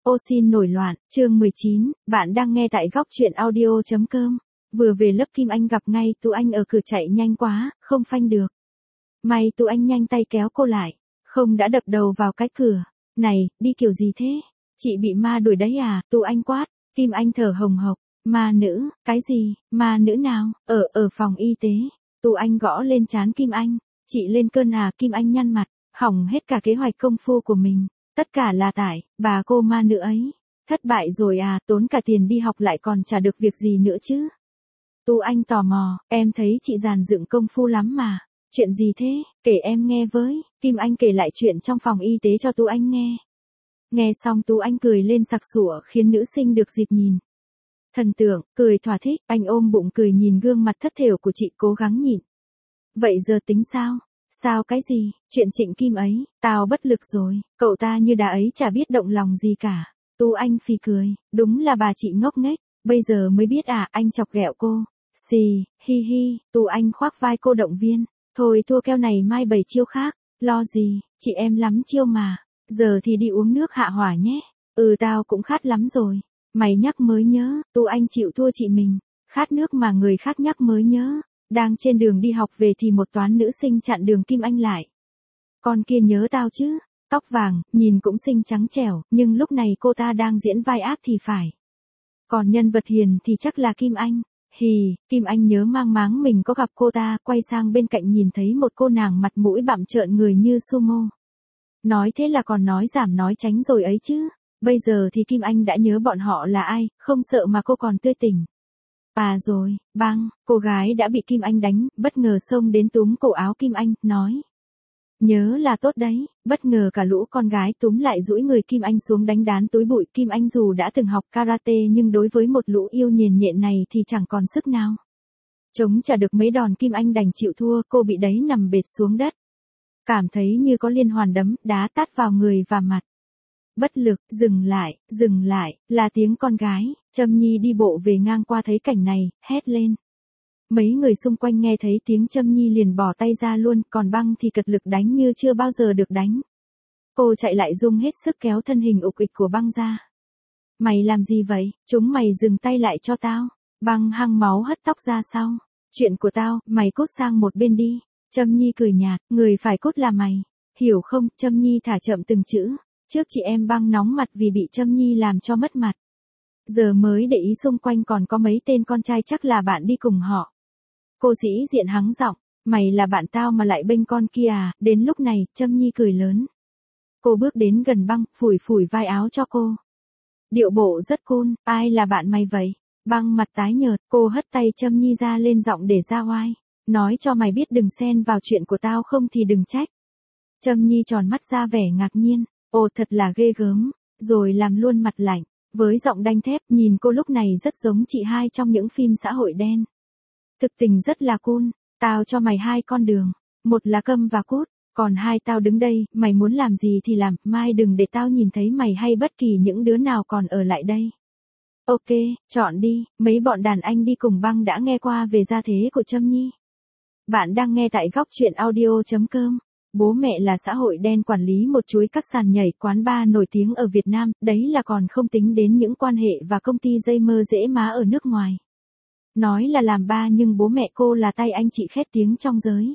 Ô xin nổi loạn, chương 19, bạn đang nghe tại góc truyện audio.com. Vừa về lớp Kim Anh gặp ngay Tú Anh ở cửa chạy nhanh quá, không phanh được. May Tú Anh nhanh tay kéo cô lại, không đã đập đầu vào cái cửa. Này, đi kiểu gì thế? Chị bị ma đuổi đấy à? Tú Anh quát. Kim Anh thở hồng hộc. Ma nữ, cái gì? Ma nữ nào? Ở phòng y tế. Tú Anh gõ lên trán Kim Anh. Chị lên cơn à? Kim Anh nhăn mặt, hỏng hết cả kế hoạch công phu của mình. Tất cả là tại, bà cô ma nữ ấy. Thất bại rồi à, tốn cả tiền đi học lại còn chả được việc gì nữa chứ. Tú Anh tò mò, em thấy chị dàn dựng công phu lắm mà. Chuyện gì thế, kể em nghe với. Kim Anh kể lại chuyện trong phòng y tế cho Tú Anh nghe. Nghe xong Tú Anh cười lên sặc sụa khiến nữ sinh được dịp nhìn. Thần tượng, cười thỏa thích, anh ôm bụng cười nhìn gương mặt thất thểu của chị cố gắng nhịn. Vậy giờ tính sao? Sao cái gì, chuyện Trịnh Kim ấy, tao bất lực rồi, cậu ta như đá ấy chả biết động lòng gì cả. Tú Anh phì cười, đúng là bà chị ngốc nghếch, bây giờ mới biết à, anh chọc ghẹo cô. Xì, hi hi, Tú Anh khoác vai cô động viên, thôi thua keo này mai bày chiêu khác, lo gì, chị em lắm chiêu mà, giờ thì đi uống nước hạ hỏa nhé. Tao cũng khát lắm rồi, mày nhắc mới nhớ, Tú Anh chịu thua chị mình, khát nước mà người khác nhắc mới nhớ. Đang trên đường đi học về thì một toán nữ sinh chặn đường Kim Anh lại. Con kia nhớ tao chứ, tóc vàng, nhìn cũng xinh trắng trẻo, nhưng lúc này cô ta đang diễn vai ác thì phải. Còn nhân vật hiền thì chắc là Kim Anh. Hì, Kim Anh nhớ mang máng mình có gặp cô ta, quay sang bên cạnh nhìn thấy một cô nàng mặt mũi bặm trợn người như sumo. Nói thế là còn nói giảm nói tránh rồi ấy chứ. Bây giờ thì Kim Anh đã nhớ bọn họ là ai, không sợ mà cô còn tươi tỉnh. À rồi, băng, cô gái đã bị Kim Anh đánh, bất ngờ xông đến túm cổ áo Kim Anh, nói. Nhớ là tốt đấy, bất ngờ cả lũ con gái túm lại duỗi người Kim Anh xuống đánh đán túi bụi. Kim Anh dù đã từng học karate nhưng đối với một lũ yêu nhền nhện này thì chẳng còn sức nào. Chống trả được mấy đòn Kim Anh đành chịu thua, cô bị đấy nằm bệt xuống đất. Cảm thấy như có liên hoàn đấm, đá tát vào người và mặt. Bất lực, dừng lại, là tiếng con gái. Trâm Nhi đi bộ về ngang qua thấy cảnh này, hét lên. Mấy người xung quanh nghe thấy tiếng Trâm Nhi liền bỏ tay ra luôn, còn băng thì cật lực đánh như chưa bao giờ được đánh. Cô chạy lại dùng hết sức kéo thân hình ục ịch của băng ra. Mày làm gì vậy, chúng mày dừng tay lại cho tao. Băng hăng máu hất tóc ra sau. Chuyện của tao, mày cút sang một bên đi. Trâm Nhi cười nhạt, người phải cút là mày. Hiểu không, Trâm Nhi thả chậm từng chữ. Trước chị em băng nóng mặt vì bị Trâm Nhi làm cho mất mặt. Giờ mới để ý xung quanh còn có mấy tên con trai chắc là bạn đi cùng họ. Cô sĩ diện hắng giọng, mày là bạn tao mà lại bênh con kia à, đến lúc này, Trâm Nhi cười lớn. Cô bước đến gần băng, phủi vai áo cho cô. Điệu bộ rất cool, ai là bạn mày vậy? Băng mặt tái nhợt, cô hất tay Trâm Nhi ra lên giọng để ra oai. Nói cho mày biết đừng xen vào chuyện của tao không thì đừng trách. Trâm Nhi tròn mắt ra vẻ ngạc nhiên, ồ thật là ghê gớm, rồi làm luôn mặt lạnh. Với giọng đanh thép, nhìn cô lúc này rất giống chị hai trong những phim xã hội đen. Thực tình rất là cool, tao cho mày hai con đường, một là câm và cút, còn hai tao đứng đây, mày muốn làm gì thì làm, mai đừng để tao nhìn thấy mày hay bất kỳ những đứa nào còn ở lại đây. Ok, chọn đi, mấy bọn đàn anh đi cùng băng đã nghe qua về gia thế của Trâm Nhi. Bạn đang nghe tại góc truyện audio.com. Bố mẹ là xã hội đen quản lý một chuỗi các sàn nhảy quán bar nổi tiếng ở Việt Nam, đấy là còn không tính đến những quan hệ và công ty dây mơ dễ má ở nước ngoài. Nói là làm ba nhưng bố mẹ cô là tay anh chị khét tiếng trong giới.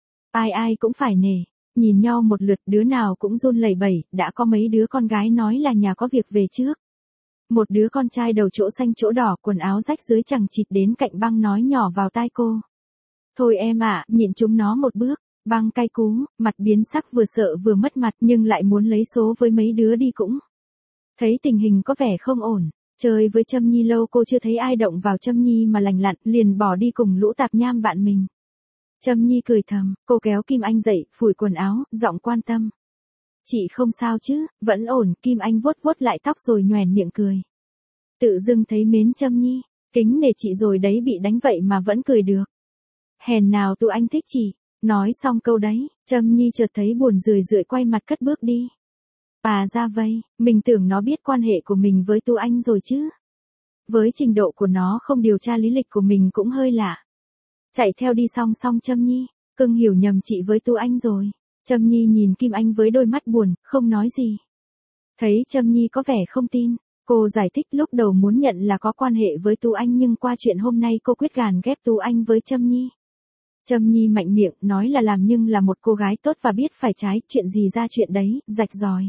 Ai cũng phải nể, nhìn nhau một lượt đứa nào cũng run lẩy bẩy, đã có mấy đứa con gái nói là nhà có việc về trước. Một đứa con trai đầu chỗ xanh chỗ đỏ quần áo rách dưới chằng chịt đến cạnh băng nói nhỏ vào tai cô. Thôi em ạ, nhịn chúng nó một bước. Băng cay cú, mặt biến sắc vừa sợ vừa mất mặt nhưng lại muốn lấy số với mấy đứa đi cũng. Thấy tình hình có vẻ không ổn, chơi với Trâm Nhi lâu cô chưa thấy ai động vào Trâm Nhi mà lành lặn, liền bỏ đi cùng lũ tạp nham bạn mình. Trâm Nhi cười thầm, cô kéo Kim Anh dậy, phủi quần áo, giọng quan tâm. Chị không sao chứ, vẫn ổn, Kim Anh vuốt vuốt lại tóc rồi nhoẻn miệng cười. Tự dưng thấy mến Trâm Nhi, kính nể chị rồi đấy bị đánh vậy mà vẫn cười được. Hèn nào tụi anh thích chị. Nói xong câu đấy, Trâm Nhi chợt thấy buồn rười quay mặt cất bước đi. À ra vây, mình tưởng nó biết quan hệ của mình với Tú Anh rồi chứ. Với trình độ của nó không điều tra lý lịch của mình cũng hơi lạ. Chạy theo đi song Trâm Nhi, cưng hiểu nhầm chị với Tú Anh rồi. Trâm Nhi nhìn Kim Anh với đôi mắt buồn, không nói gì. Thấy Trâm Nhi có vẻ không tin, cô giải thích lúc đầu muốn nhận là có quan hệ với Tú Anh nhưng qua chuyện hôm nay cô quyết gàn ghép Tú Anh với Trâm Nhi. Trâm Nhi mạnh miệng nói là làm nhưng là một cô gái tốt và biết phải trái, chuyện gì ra chuyện đấy, rạch ròi.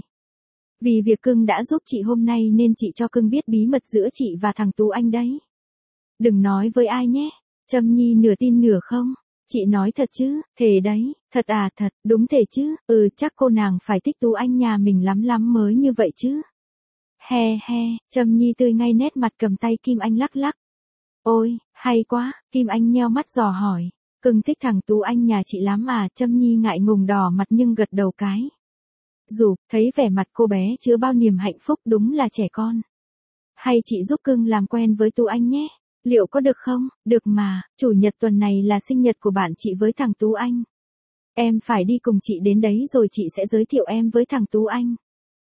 Vì việc cưng đã giúp chị hôm nay nên chị cho cưng biết bí mật giữa chị và thằng Tú Anh đấy. Đừng nói với ai nhé. Trâm Nhi nửa tin nửa không. Chị nói thật chứ, thề đấy, thật à thật, đúng thề chứ, chắc cô nàng phải thích Tú Anh nhà mình lắm lắm mới như vậy chứ. He he, Trâm Nhi tươi ngay nét mặt cầm tay Kim Anh lắc lắc. Ôi, hay quá, Kim Anh nheo mắt dò hỏi, cưng thích thằng Tú Anh nhà chị lắm à, Trâm Nhi ngại ngùng đỏ mặt nhưng gật đầu cái. Dù, thấy vẻ mặt cô bé chứa bao niềm hạnh phúc đúng là trẻ con. Hay chị giúp cưng làm quen với Tú Anh nhé. Liệu có được không? Được mà, chủ nhật tuần này là sinh nhật của bạn chị với thằng Tú Anh. Em phải đi cùng chị đến đấy rồi chị sẽ giới thiệu em với thằng Tú Anh.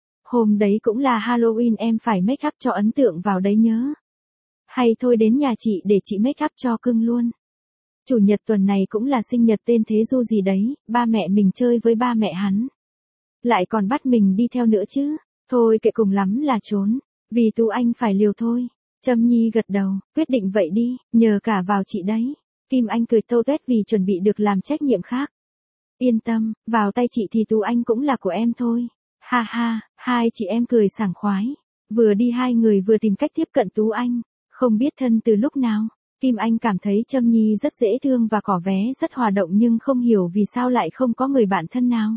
Hôm đấy cũng là Halloween, em phải make up cho ấn tượng vào đấy nhớ. Hay thôi đến nhà chị để chị make up cho cưng luôn. Chủ nhật tuần này cũng là sinh nhật tên Thế Du gì đấy, ba mẹ mình chơi với ba mẹ hắn. Lại còn bắt mình đi theo nữa chứ. Thôi kệ, cùng lắm là trốn. Vì Tú Anh phải liều thôi. Trâm Nhi gật đầu, quyết định vậy đi, nhờ cả vào chị đấy. Kim Anh cười tâu tuét vì chuẩn bị được làm trách nhiệm khác. Yên tâm, vào tay chị thì Tú Anh cũng là của em thôi. Ha ha, hai chị em cười sảng khoái. Vừa đi hai người vừa tìm cách tiếp cận Tú Anh. Không biết thân từ lúc nào. Kim Anh cảm thấy Trâm Nhi rất dễ thương và tỏ vẻ rất hòa động nhưng không hiểu vì sao lại không có người bạn thân nào.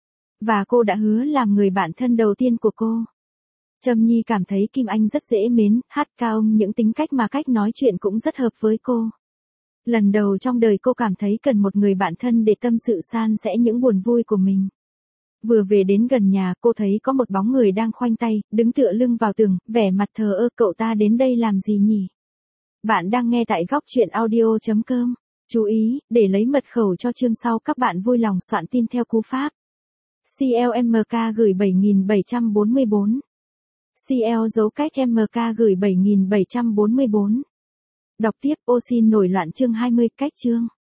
Và cô đã hứa làm người bạn thân đầu tiên của cô. Trâm Nhi cảm thấy Kim Anh rất dễ mến, hát cao, những tính cách mà cách nói chuyện cũng rất hợp với cô. Lần đầu trong đời cô cảm thấy cần một người bạn thân để tâm sự san sẻ những buồn vui của mình. Vừa về đến gần nhà cô thấy có một bóng người đang khoanh tay, đứng tựa lưng vào tường, vẻ mặt thờ ơ. Cậu ta đến đây làm gì nhỉ? Bạn đang nghe tại góc truyện audio.com. Chú ý, để lấy mật khẩu cho chương sau các bạn vui lòng soạn tin theo cú pháp CLMK gửi 7744. CL dấu cách MK gửi 7744. Đọc tiếp. Ô xin nổi loạn chương 20 cách chương.